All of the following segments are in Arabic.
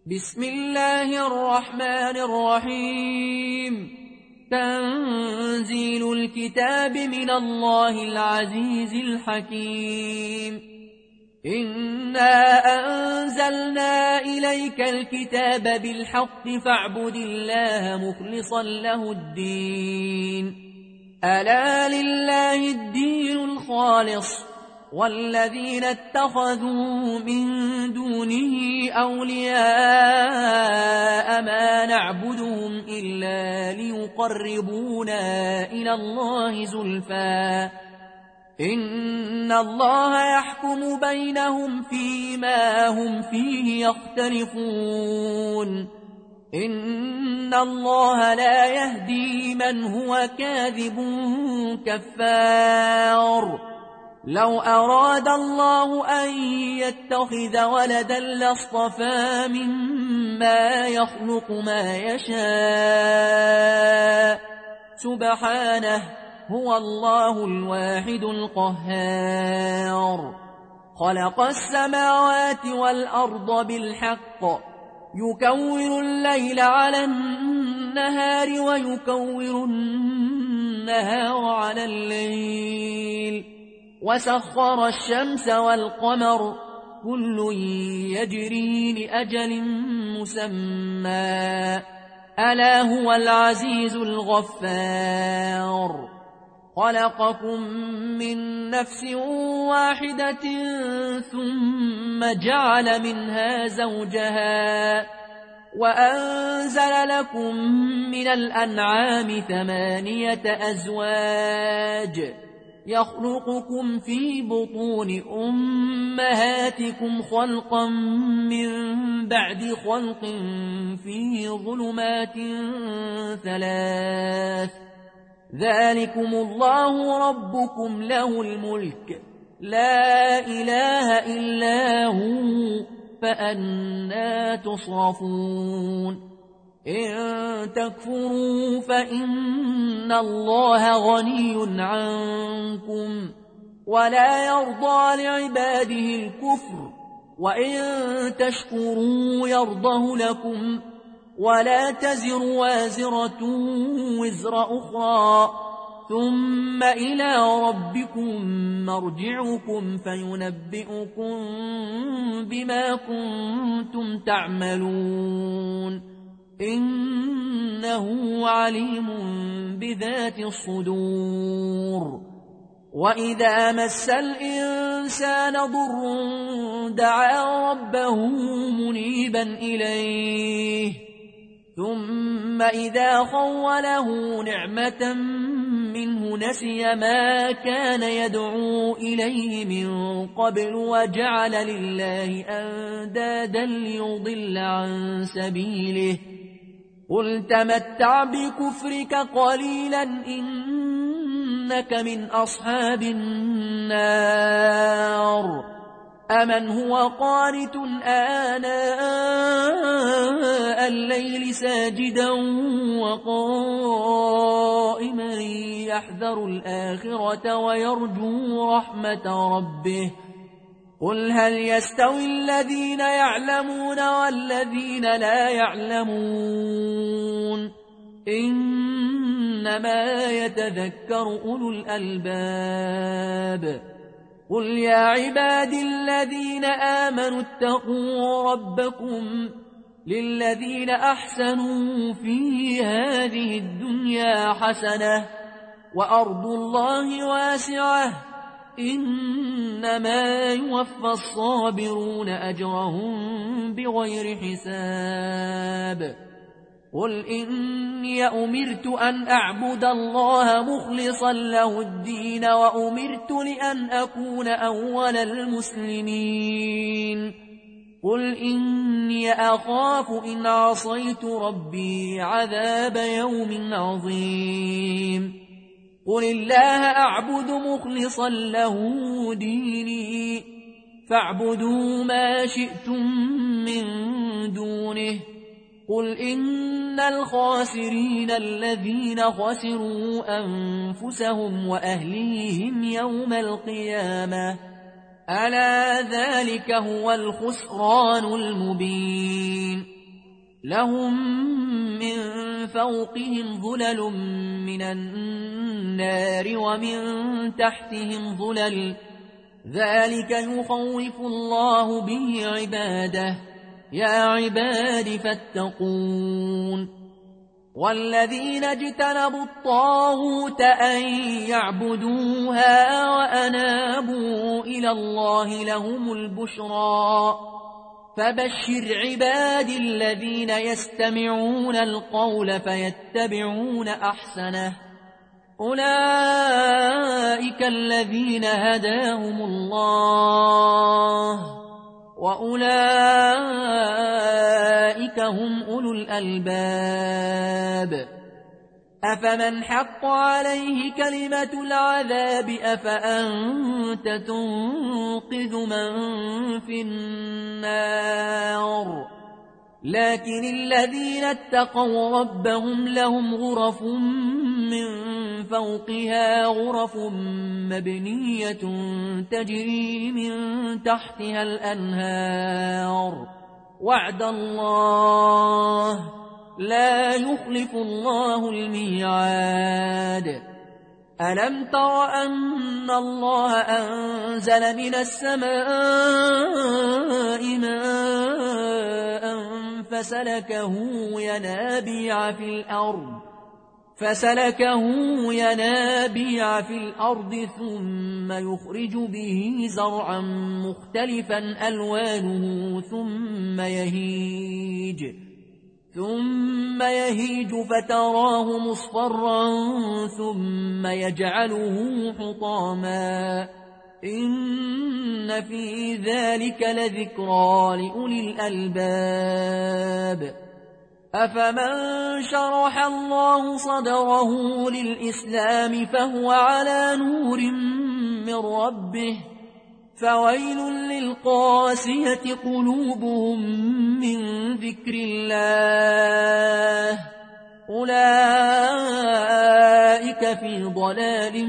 بسم الله الرحمن الرحيم. تنزيل الكتاب من الله العزيز الحكيم. إنا أنزلنا إليك الكتاب بالحق فاعبد الله مخلصا له الدين. ألا لله الدين الخالص، والذين اتخذوا من دونه أولياء ما نعبدهم إلا ليقربونا إلى الله زلفى إن الله يحكم بينهم فيما هم فيه يختلفون. إن الله لا يهدي من هو كاذب كفار. لو أراد الله أن يتخذ ولدا لاصطفى مما يخلق ما يشاء سبحانه، هو الله الواحد القهار. خلق السماوات والأرض بالحق، يكور الليل على النهار ويكور النهار على الليل، وسخر الشمس والقمر كل يجري لأجل مسمى، ألا هو العزيز الغفار. خلقكم من نفس واحدة ثم جعل منها زوجها وأنزل لكم من الأنعام 8 أزواج يخلقكم في بطون أمهاتكم خلقا من بعد خلق في ظلمات 3. ذلكم الله ربكم له الملك، لا إله إلا هو، فأنى تصرفون. إن تكفروا فإن الله غني عنكم ولا يرضى لعباده الكفر، وإن تشكروا يرضه لكم، ولا تزر وازرة وزر أخرى، ثم إلى ربكم مرجعكم فينبئكم بما كنتم تعملون. إنه عليم بذات الصدور. وإذا مس الإنسان ضر دعا ربه منيبا إليه، ثم إذا خوله نعمة منه نسي ما كان يدعو إليه من قبل وجعل لله أندادا ليضل عن سبيله. قل تمتع بكفرك قليلا إنك من أصحاب النار. أمن هو قانت آناء الليل ساجدا وقائما يحذر الآخرة ويرجو رحمة ربه. قل هل يستوي الذين يعلمون والذين لا يعلمون؟ إنما يتذكر أولو الألباب. قل يا عبادي الذين آمنوا اتقوا ربكم للذين أحسنوا في هذه الدنيا حسنة وأرض الله واسعة، إنما يوفى الصابرون أجرهم بغير حساب. قل إني أمرت أن أعبد الله مخلصا له الدين وأمرت لأن أكون أول المسلمين. قل إني أخاف إن عصيت ربي عذاب يوم عظيم. قل الله أعبد مخلصا له ديني، فاعبدوا ما شئتم من دونه. قل إن الخاسرين الذين خسروا أنفسهم وأهليهم يوم القيامة، ألا ذلك هو الخسران المبين. لهم من فوقهم ظلل من النار ومن تحتهم ظلل، ذلك يخوف الله به عباده، يا عباد فاتقون. والذين اجتنبوا الطاغوت أن يعبدوها وأنابوا إلى الله لهم البشرى، فبشر عبادي الذين يستمعون القول فيتبعون أحسنه، أولئك الذين هداهم الله، وأولئك هم أولو الألباب. أفمن حق عليه كلمة العذاب أفأنت تنقذ من في النار؟ لكن الذين اتقوا ربهم لهم غرف من فوقها غرف مبنية تجري من تحتها الأنهار، وعد الله لا يخلف الله الميعاد. ألم تر أن الله أنزل من السماء ماء فسلكه ينابيع في الأرض ثم يخرج به زرعا مختلفا ألوانه ثم يهيج فتراه مصفرا ثم يجعله حطاما، إن في ذلك لذكرى لأولي الألباب. أفمن شرح الله صدره للإسلام فهو على نور من ربه، فويل للقاسية قلوبهم من ذكر الله، أولئك في ضلال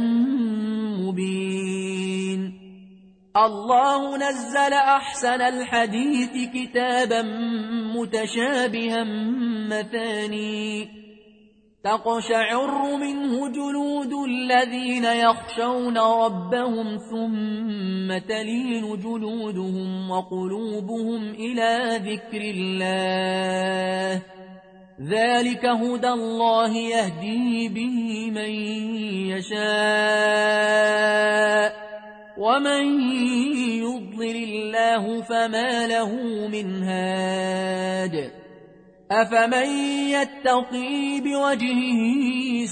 مبين. الله نزل أحسن الحديث كتابا متشابها مثاني تقشعر منه جلود الذين يخشون ربهم ثم تلين جلودهم وقلوبهم إلى ذكر الله، ذلك هدى الله يهدي به من يشاء، ومن يضلل الله فما له من هاد. أفمن يتقي بوجهه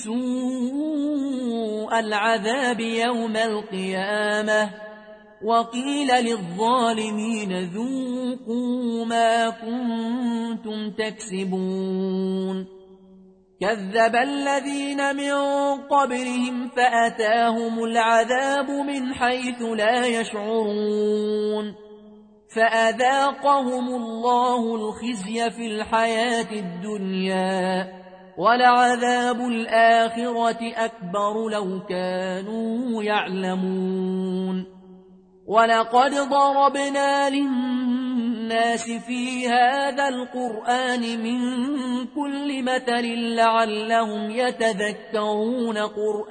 سوء العذاب يوم القيامة وقيل للظالمين ذوقوا ما كنتم تكسبون. كذب الذين من قبلهم فأتاهم العذاب من حيث لا يشعرون، فأذاقهم الله الخزي في الحياة الدنيا، ولعذاب الآخرة أكبر لو كانوا يعلمون. ولقد ضربنا للناس في هذا القرآن من كل مثل لعلهم يتذكرون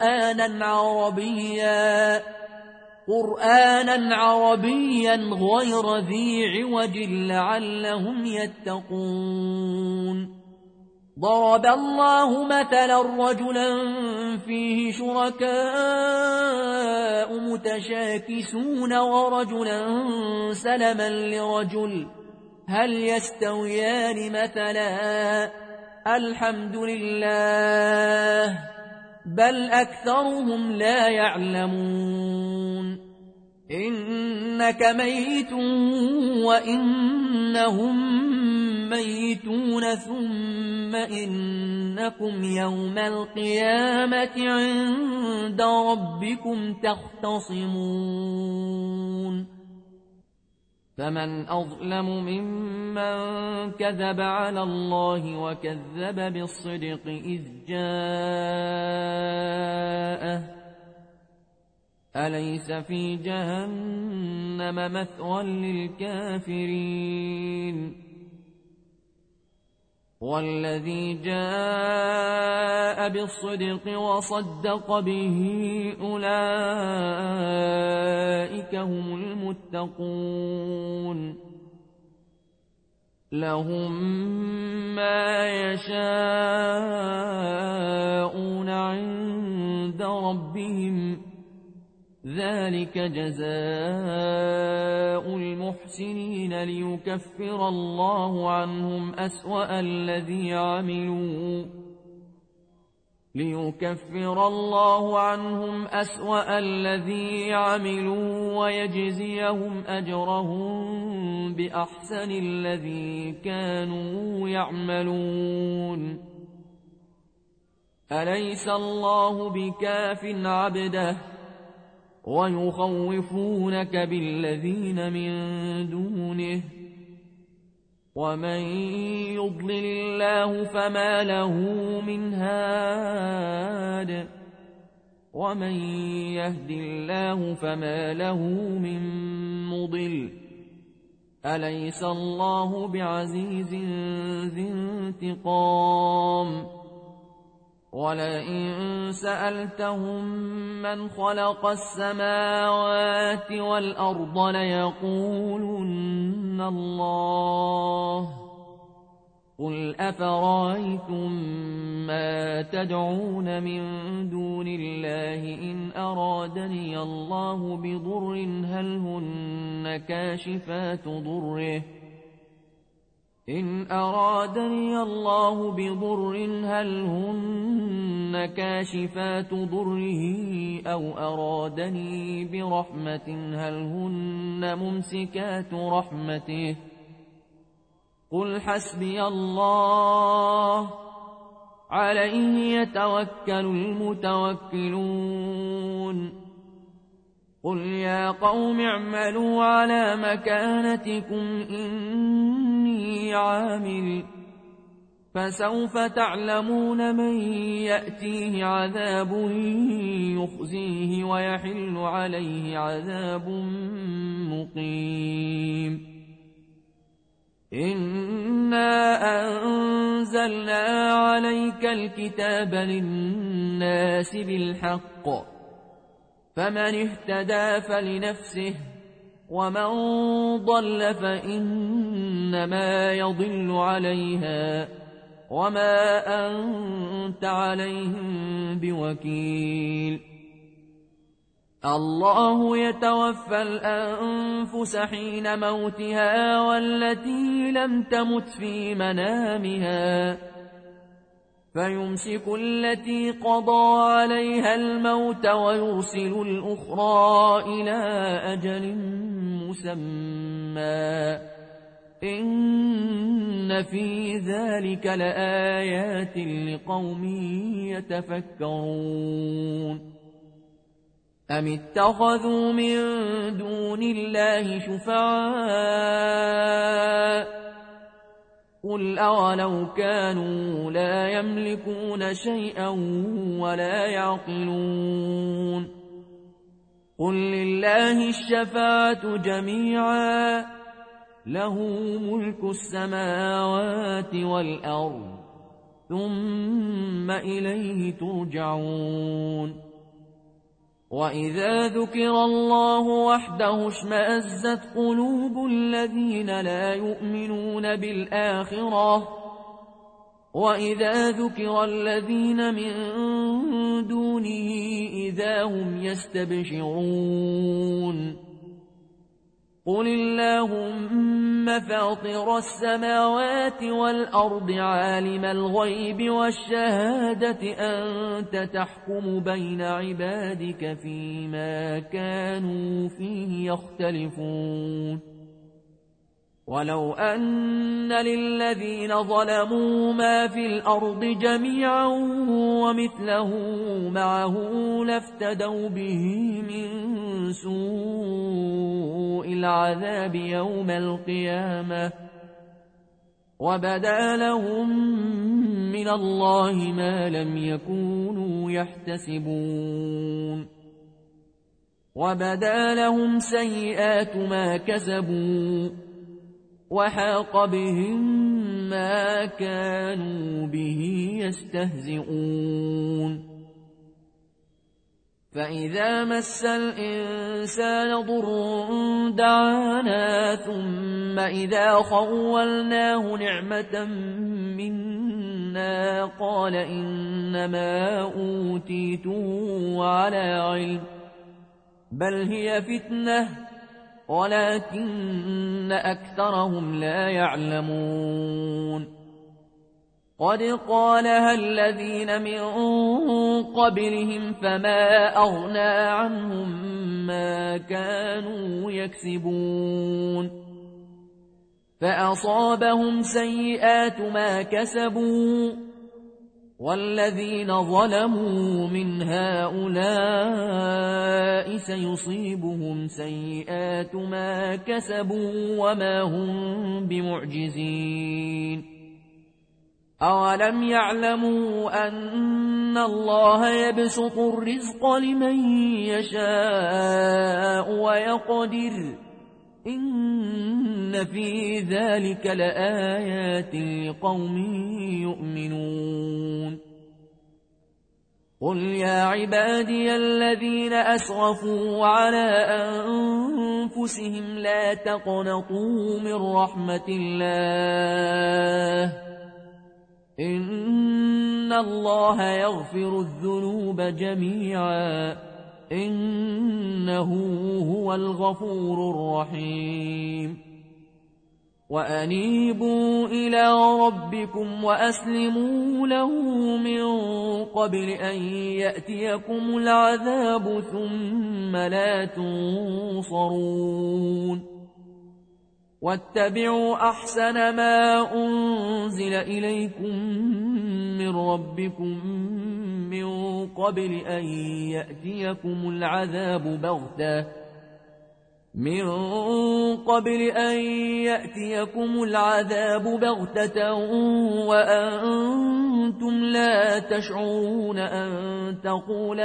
قرآنا عربيا غير ذي عوج لعلهم يتقون. ضرب الله مثلا رجلا فيه شركاء متشاكسون ورجلا سلما لرجل، هل يستويان مثلا؟ الحمد لله، بل أكثرهم لا يعلمون. إنك ميت وإنهم ميتون، ثم إنكم يوم القيامة عند ربكم تختصمون. فمن أظلم ممن كذب على الله وكذب بالصدق إذ جاءه، أليس في جهنم مثوى للكافرين؟ والذي جاء بالصدق وصدق به أولئك هم المتقون لهم ما يشاءون عند ربهم ذلك جزاء المحسنين ليكفر الله عنهم أسوأ الذي عملوا ويجزيهم أجرهم بأحسن الذي كانوا يعملون أليس الله بكاف عبده ويخوفونك بالذين من دونه ومن يضلل الله فما له من هاد ومن يهد الله فما له من مضل أليس الله بعزيز ذي انتقام ولئن سألتهم من خلق السماوات والأرض ليقولن الله قل أفرأيتم ما تدعون من دون الله إن أرادني الله بضر هل هن كاشفات ضره أو أرادني برحمة هل هن ممسكات رحمته قل حسبي الله عليه يتوكل المتوكلون قل يا قوم اعملوا على مكانتكم إني عامل فسوف تعلمون من يأتيه عذاب يخزيه ويحل عليه عذاب مقيم إنا أنزلنا عليك الكتاب للناس بالحق فمن اهتدى فلنفسه ومن ضل فإنما يضل عليها وما أنت عليهم بوكيل الله يتوفى الأنفس حين موتها والتي لم تمت في منامها فيمسك التي قضى عليها الموت ويرسل الأخرى إلى أجل مسمى إن في ذلك لآيات لقوم يتفكرون أم اتخذوا من دون الله شفعاء قل أولو كانوا لا يملكون شيئا ولا يعقلون قل لله الشفاعة جميعا له ملك السماوات والأرض ثم إليه ترجعون وإذا ذكر الله وحده اشمأزت قلوب الذين لا يؤمنون بالآخرة وإذا ذكر الذين من دونه إذا هم يستبشرون قل اللهم فاطر السماوات والأرض عالم الغيب والشهادة أنت تحكم بين عبادك فيما كانوا فيه يختلفون ولو أن للذين ظلموا ما في الأرض جميعا ومثله معه لافتدوا به من سوء العذاب يوم القيامة وبدا لهم من الله ما لم يكونوا يحتسبون وبدا لهم سيئات ما كسبوا وحاق بهم ما كانوا به يستهزئون فإذا مس الإنسان ضر دعانا ثم إذا خولناه نعمة منا قال إنما أوتيته على علم بل هي فتنة ولكن أكثرهم لا يعلمون قد قالها الذين من قبلهم فما أغنى عنهم ما كانوا يكسبون فأصابهم سيئات ما كسبوا والذين ظلموا من هؤلاء سيصيبهم سيئات ما كسبوا وما هم بمعجزين أولم يعلموا أن الله يبسط الرزق لمن يشاء ويقدر إن في ذلك لآيات لقوم يؤمنون قل يا عبادي الذين أسرفوا على أنفسهم لا تقنطوا من رحمة الله إن الله يغفر الذنوب جميعا إنه هو الغفور الرحيم وأنيبوا إلى ربكم وأسلموا له من قبل أن يأتيكم العذاب ثم لا تنصرون واتبعوا أحسن ما أنزل إليكم من ربكم من قبل أن يأتيكم العذاب بغتة وأنتم لا تشعرون أن تقول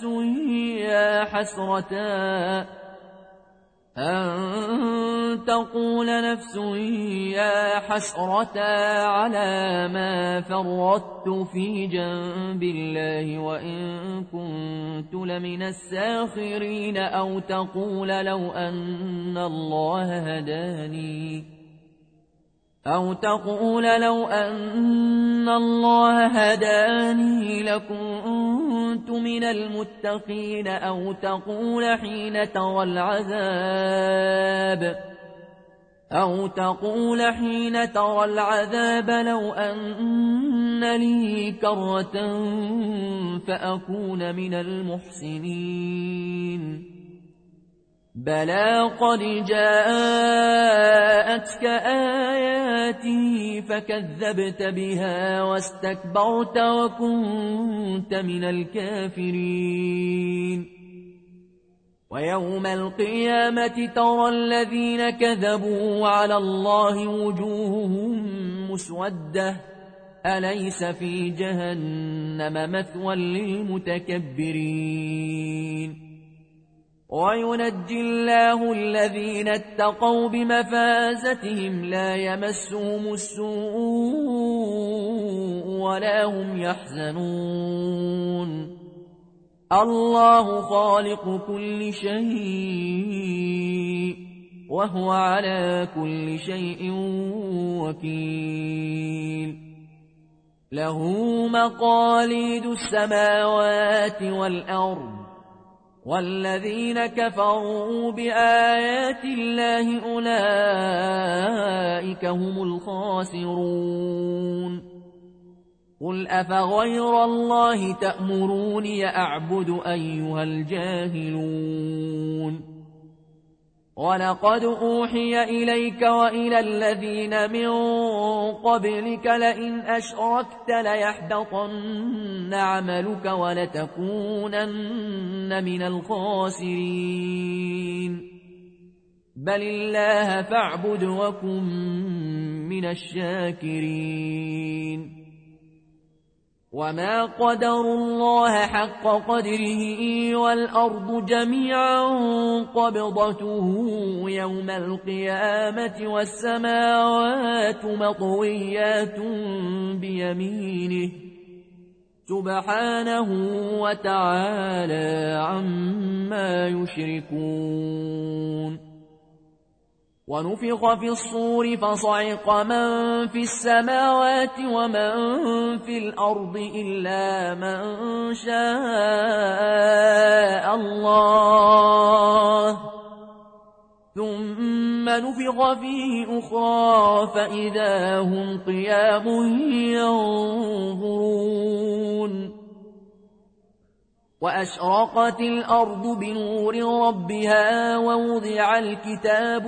نفس يا حسرة على ما فرطت في جنب الله وإن كنت لمن الساخرين أو تقول لو أن الله هداني لكنت من المتقين أو تقول حين ترى العذاب لو أن لي كرة فأكون من المحسنين بلى قد جاءتك آياتي فكذبت بها واستكبرت وكنت من الكافرين ويوم القيامة ترى الذين كذبوا على الله وجوههم مسودة أليس في جهنم مثوى للمتكبرين وينجي الله الذين اتقوا بمفازتهم لا يمسهم السوء ولا هم يحزنون الله خالق كل شيء وهو على كل شيء وكيل له مقاليد السماوات والأرض والذين كفروا بآيات الله أولئك هم الخاسرون قل أفغير الله تأمروني أعبد أيها الجاهلون ولقد أوحي إليك وإلى الذين من قبلك لئن أشركت ليحبطن عملك ولتكونن من الخاسرين بل الله فاعبد وكن من الشاكرين وما قدروا الله حق قدره والأرض جميعا قبضته يوم القيامة والسماوات مطويات بيمينه سبحانه وتعالى عما يشركون ونفخ في الصور فصعق من في السماوات ومن في الأرض إلا من شاء الله ثم نفخ فيه أخرى فإذا هم قيام ينظرون وأشرقت الأرض بنور ربها ووضع الكتاب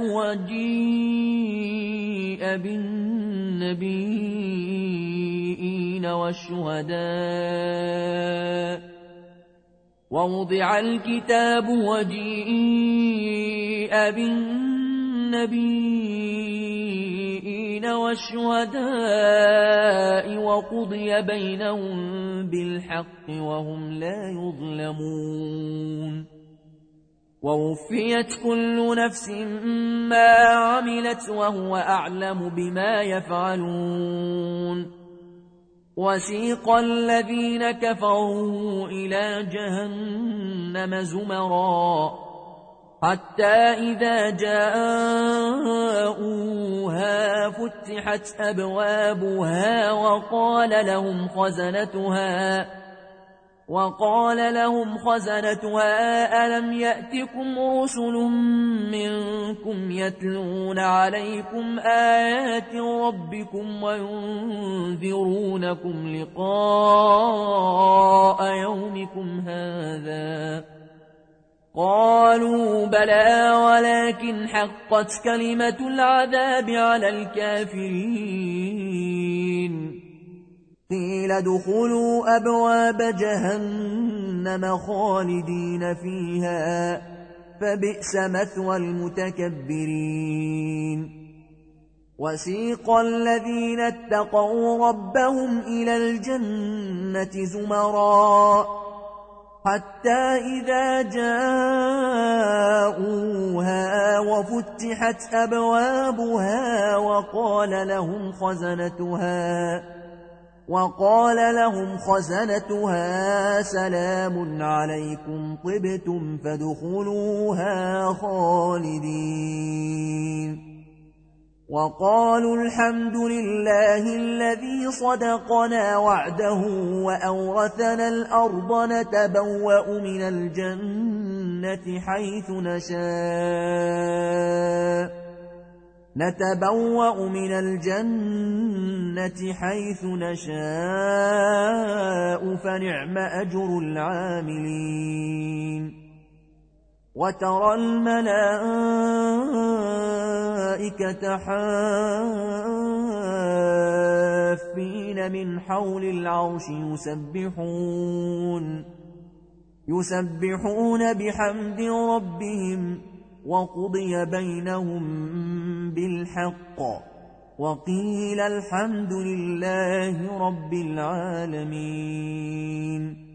وجيء بالنبيين والشهداء وقضي بينهم بالحق وهم لا يظلمون ووفيت كل نفس ما عملت وهو أعلم بما يفعلون وسيق الذين كفروا إلى جهنم زمرا حتى إذا جاءوها فتحت أبوابها وقال لهم خزنتها ألم يأتكم رسل منكم يتلون عليكم آيات ربكم وينذرونكم لقاء يومكم هذا قالوا بلى ولكن حقت كلمة العذاب على الكافرين قيل ادخلوا أبواب جهنم خالدين فيها فبئس مثوى المتكبرين وسيق الذين اتقوا ربهم إلى الجنة زمرا حتى إذا جاءوها وفتحت أبوابها وقال لهم خزنتها سلام عليكم طبتم فادخلوها خالدين وقالوا الحمد لله الذي صدقنا وعده وأورثنا الأرض نتبوأ من الجنة حيث نشاء فنعم أجر العاملين وترى الملائكة حافين من حول العرش يسبحون بحمد ربهم وقضي بينهم بالحق وقيل الحمد لله رب العالمين